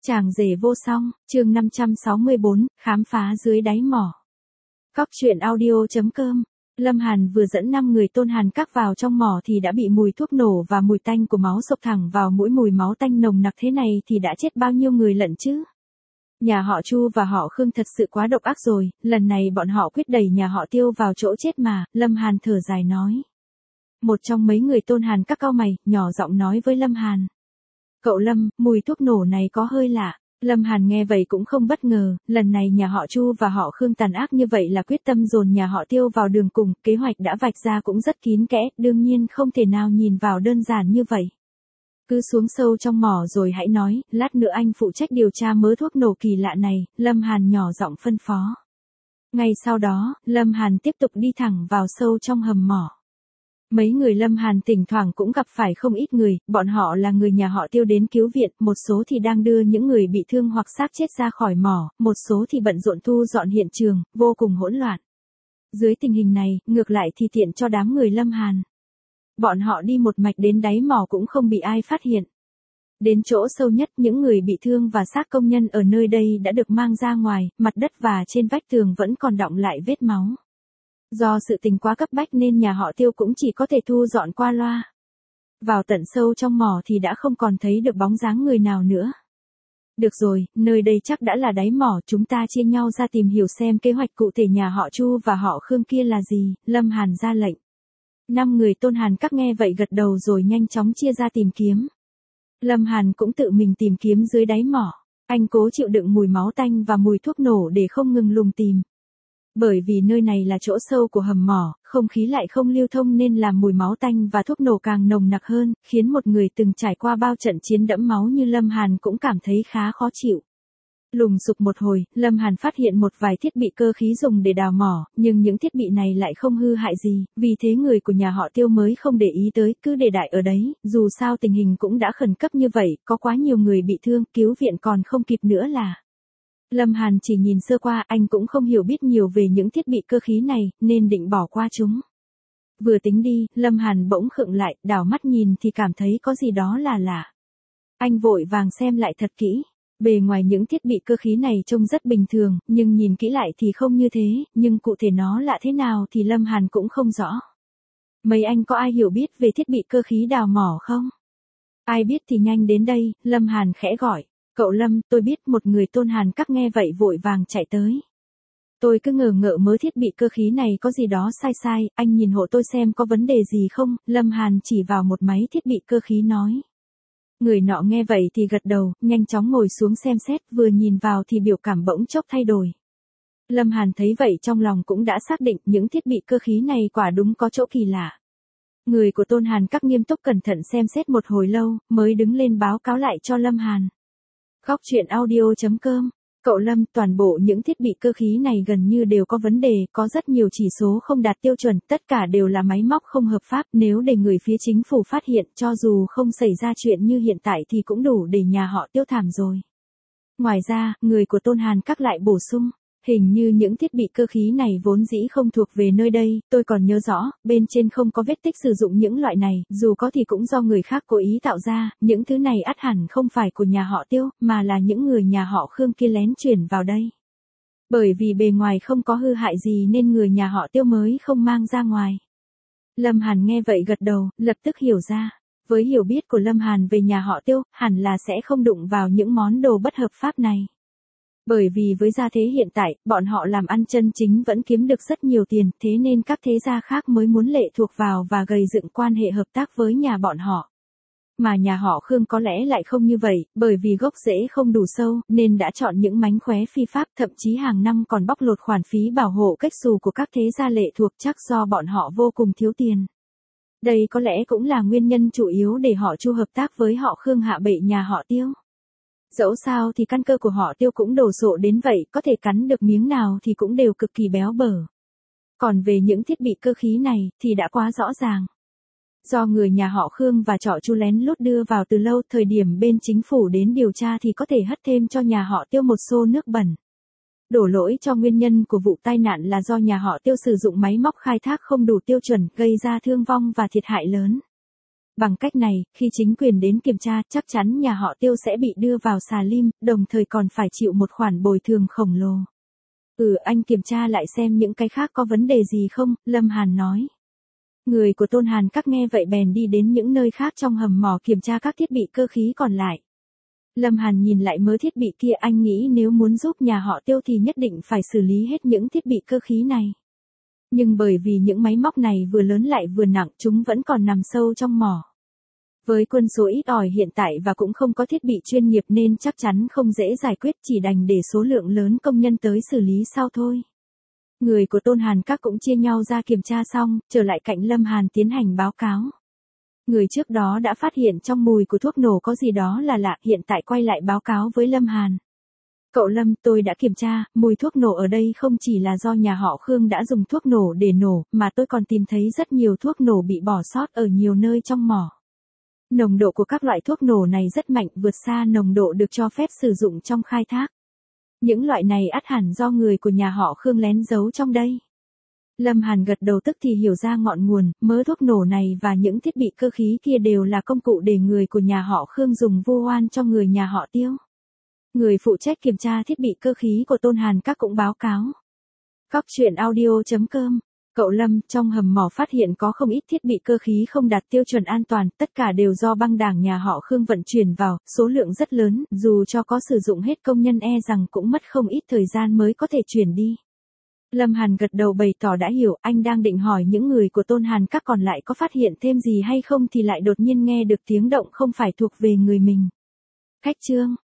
Chàng rể vô song, chương 564, khám phá dưới đáy mỏ. Cóc truyện audio.com. Lâm Hàn vừa dẫn 5 người Tôn Hàn Các vào trong mỏ thì đã bị mùi thuốc nổ và mùi tanh của máu xộc thẳng vào mũi. Mùi máu tanh nồng nặc thế này thì đã chết bao nhiêu người lận chứ. Nhà họ Chu và họ Khương thật sự quá độc ác rồi, lần này bọn họ quyết đẩy nhà họ Tiêu vào chỗ chết mà. Lâm Hàn thở dài nói. Một trong mấy người Tôn Hàn Các cau mày, nhỏ giọng nói với Lâm Hàn. Cậu Lâm, mùi thuốc nổ này có hơi lạ. Lâm Hàn nghe vậy cũng không bất ngờ, lần này nhà họ Chu và họ Khương tàn ác như vậy là quyết tâm dồn nhà họ Tiêu vào đường cùng, kế hoạch đã vạch ra cũng rất kín kẽ, đương nhiên không thể nào nhìn vào đơn giản như vậy. Cứ xuống sâu trong mỏ rồi hãy nói, lát nữa anh phụ trách điều tra mớ thuốc nổ kỳ lạ này, Lâm Hàn nhỏ giọng phân phó. Ngay sau đó, Lâm Hàn tiếp tục đi thẳng vào sâu trong hầm mỏ. Mấy người Lâm Hàn thỉnh thoảng cũng gặp phải không ít người, bọn họ là người nhà họ Tiêu đến cứu viện, một số thì đang đưa những người bị thương hoặc xác chết ra khỏi mỏ, một số thì bận rộn thu dọn hiện trường, vô cùng hỗn loạn. Dưới tình hình này, ngược lại thì tiện cho đám người Lâm Hàn. Bọn họ đi một mạch đến đáy mỏ cũng không bị ai phát hiện. Đến chỗ sâu nhất, những người bị thương và xác công nhân ở nơi đây đã được mang ra ngoài, mặt đất và trên vách tường vẫn còn đọng lại vết máu. Do sự tình quá cấp bách nên nhà họ Tiêu cũng chỉ có thể thu dọn qua loa. Vào tận sâu trong mỏ thì đã không còn thấy được bóng dáng người nào nữa. Được rồi, nơi đây chắc đã là đáy mỏ, chúng ta chia nhau ra tìm hiểu xem kế hoạch cụ thể nhà họ Chu và họ Khương kia là gì, Lâm Hàn ra lệnh. 5 người Tôn Hàn Các nghe vậy gật đầu rồi nhanh chóng chia ra tìm kiếm. Lâm Hàn cũng tự mình tìm kiếm dưới đáy mỏ, anh cố chịu đựng mùi máu tanh và mùi thuốc nổ để không ngừng lùng tìm. Bởi vì nơi này là chỗ sâu của hầm mỏ, không khí lại không lưu thông nên làm mùi máu tanh và thuốc nổ càng nồng nặc hơn, khiến một người từng trải qua bao trận chiến đẫm máu như Lâm Hàn cũng cảm thấy khá khó chịu. Lùng sục một hồi, Lâm Hàn phát hiện một vài thiết bị cơ khí dùng để đào mỏ, nhưng những thiết bị này lại không hư hại gì, vì thế người của nhà họ Tiêu mới không để ý tới, cứ để đại ở đấy, dù sao tình hình cũng đã khẩn cấp như vậy, có quá nhiều người bị thương, cứu viện còn không kịp nữa là. Lâm Hàn chỉ nhìn sơ qua, anh cũng không hiểu biết nhiều về những thiết bị cơ khí này, nên định bỏ qua chúng. Vừa tính đi, Lâm Hàn bỗng khựng lại, đảo mắt nhìn thì cảm thấy có gì đó là lạ. Anh vội vàng xem lại thật kỹ. Bề ngoài những thiết bị cơ khí này trông rất bình thường, nhưng nhìn kỹ lại thì không như thế, nhưng cụ thể nó lạ thế nào thì Lâm Hàn cũng không rõ. Mấy anh có ai hiểu biết về thiết bị cơ khí đào mỏ không? Ai biết thì nhanh đến đây, Lâm Hàn khẽ gọi. Cậu Lâm, tôi biết. Một người Tôn Hàn Các nghe vậy vội vàng chạy tới. Tôi cứ ngờ ngợ mớ thiết bị cơ khí này có gì đó sai sai, anh nhìn hộ tôi xem có vấn đề gì không, Lâm Hàn chỉ vào một máy thiết bị cơ khí nói. Người nọ nghe vậy thì gật đầu, nhanh chóng ngồi xuống xem xét, vừa nhìn vào thì biểu cảm bỗng chốc thay đổi. Lâm Hàn thấy vậy trong lòng cũng đã xác định những thiết bị cơ khí này quả đúng có chỗ kỳ lạ. Người của Tôn Hàn Các nghiêm túc cẩn thận xem xét một hồi lâu, mới đứng lên báo cáo lại cho Lâm Hàn. Cóc truyện audio.com. Cậu Lâm, toàn bộ những thiết bị cơ khí này gần như đều có vấn đề, có rất nhiều chỉ số không đạt tiêu chuẩn, tất cả đều là máy móc không hợp pháp, nếu để người phía chính phủ phát hiện, cho dù không xảy ra chuyện như hiện tại thì cũng đủ để nhà họ Tiêu thảm rồi. Ngoài ra, người của Tôn Hàn Các lại bổ sung, hình như những thiết bị cơ khí này vốn dĩ không thuộc về nơi đây, tôi còn nhớ rõ, bên trên không có vết tích sử dụng những loại này, dù có thì cũng do người khác cố ý tạo ra, những thứ này ắt hẳn không phải của nhà họ Tiêu, mà là những người nhà họ Khương kia lén chuyển vào đây. Bởi vì bề ngoài không có hư hại gì nên người nhà họ Tiêu mới không mang ra ngoài. Lâm Hàn nghe vậy gật đầu, lập tức hiểu ra. Với hiểu biết của Lâm Hàn về nhà họ Tiêu, hẳn là sẽ không đụng vào những món đồ bất hợp pháp này. Bởi vì với gia thế hiện tại, bọn họ làm ăn chân chính vẫn kiếm được rất nhiều tiền, thế nên các thế gia khác mới muốn lệ thuộc vào và gây dựng quan hệ hợp tác với nhà bọn họ. Mà nhà họ Khương có lẽ lại không như vậy, bởi vì gốc rễ không đủ sâu, nên đã chọn những mánh khóe phi pháp, thậm chí hàng năm còn bóc lột khoản phí bảo hộ cách xù của các thế gia lệ thuộc, chắc do bọn họ vô cùng thiếu tiền. Đây có lẽ cũng là nguyên nhân chủ yếu để họ Chu hợp tác với họ Khương hạ bệ nhà họ Tiêu. Dẫu sao thì căn cơ của họ Tiêu cũng đồ sộ đến vậy, có thể cắn được miếng nào thì cũng đều cực kỳ béo bở. Còn về những thiết bị cơ khí này, thì đã quá rõ ràng. Do người nhà họ Khương và trọ Chu lén lút đưa vào từ lâu, thời điểm bên chính phủ đến điều tra thì có thể hất thêm cho nhà họ Tiêu một xô nước bẩn. Đổ lỗi cho nguyên nhân của vụ tai nạn là do nhà họ Tiêu sử dụng máy móc khai thác không đủ tiêu chuẩn, gây ra thương vong và thiệt hại lớn. Bằng cách này, khi chính quyền đến kiểm tra, chắc chắn nhà họ Tiêu sẽ bị đưa vào xà lim, đồng thời còn phải chịu một khoản bồi thường khổng lồ. Anh kiểm tra lại xem những cái khác có vấn đề gì không, Lâm Hàn nói. Người của Tôn Hàn Các nghe vậy bèn đi đến những nơi khác trong hầm mỏ kiểm tra các thiết bị cơ khí còn lại. Lâm Hàn nhìn lại mớ thiết bị kia, anh nghĩ nếu muốn giúp nhà họ Tiêu thì nhất định phải xử lý hết những thiết bị cơ khí này. Nhưng bởi vì những máy móc này vừa lớn lại vừa nặng, chúng vẫn còn nằm sâu trong mỏ. Với quân số ít ỏi hiện tại và cũng không có thiết bị chuyên nghiệp nên chắc chắn không dễ giải quyết, chỉ đành để số lượng lớn công nhân tới xử lý sau thôi. Người của Tôn Hàn Các cũng chia nhau ra kiểm tra xong, trở lại cạnh Lâm Hàn tiến hành báo cáo. Người trước đó đã phát hiện trong mùi của thuốc nổ có gì đó là lạ, hiện tại quay lại báo cáo với Lâm Hàn. Cậu Lâm, tôi đã kiểm tra, mùi thuốc nổ ở đây không chỉ là do nhà họ Khương đã dùng thuốc nổ để nổ, mà tôi còn tìm thấy rất nhiều thuốc nổ bị bỏ sót ở nhiều nơi trong mỏ. Nồng độ của các loại thuốc nổ này rất mạnh, vượt xa nồng độ được cho phép sử dụng trong khai thác. Những loại này ắt hẳn do người của nhà họ Khương lén giấu trong đây. Lâm Hàn gật đầu tức thì hiểu ra ngọn nguồn, mớ thuốc nổ này và những thiết bị cơ khí kia đều là công cụ để người của nhà họ Khương dùng vu oan cho người nhà họ Tiêu. Người phụ trách kiểm tra thiết bị cơ khí của Tôn Hàn Các cũng báo cáo. Cóc truyện audio.com. Cậu Lâm, trong hầm mỏ phát hiện có không ít thiết bị cơ khí không đạt tiêu chuẩn an toàn, tất cả đều do băng đảng nhà họ Khương vận chuyển vào, số lượng rất lớn, dù cho có sử dụng hết công nhân rằng cũng mất không ít thời gian mới có thể chuyển đi. Lâm Hàn gật đầu bày tỏ đã hiểu, anh đang định hỏi những người của Tôn Hàn Các còn lại có phát hiện thêm gì hay không thì lại đột nhiên nghe được tiếng động không phải thuộc về người mình. Khách trương.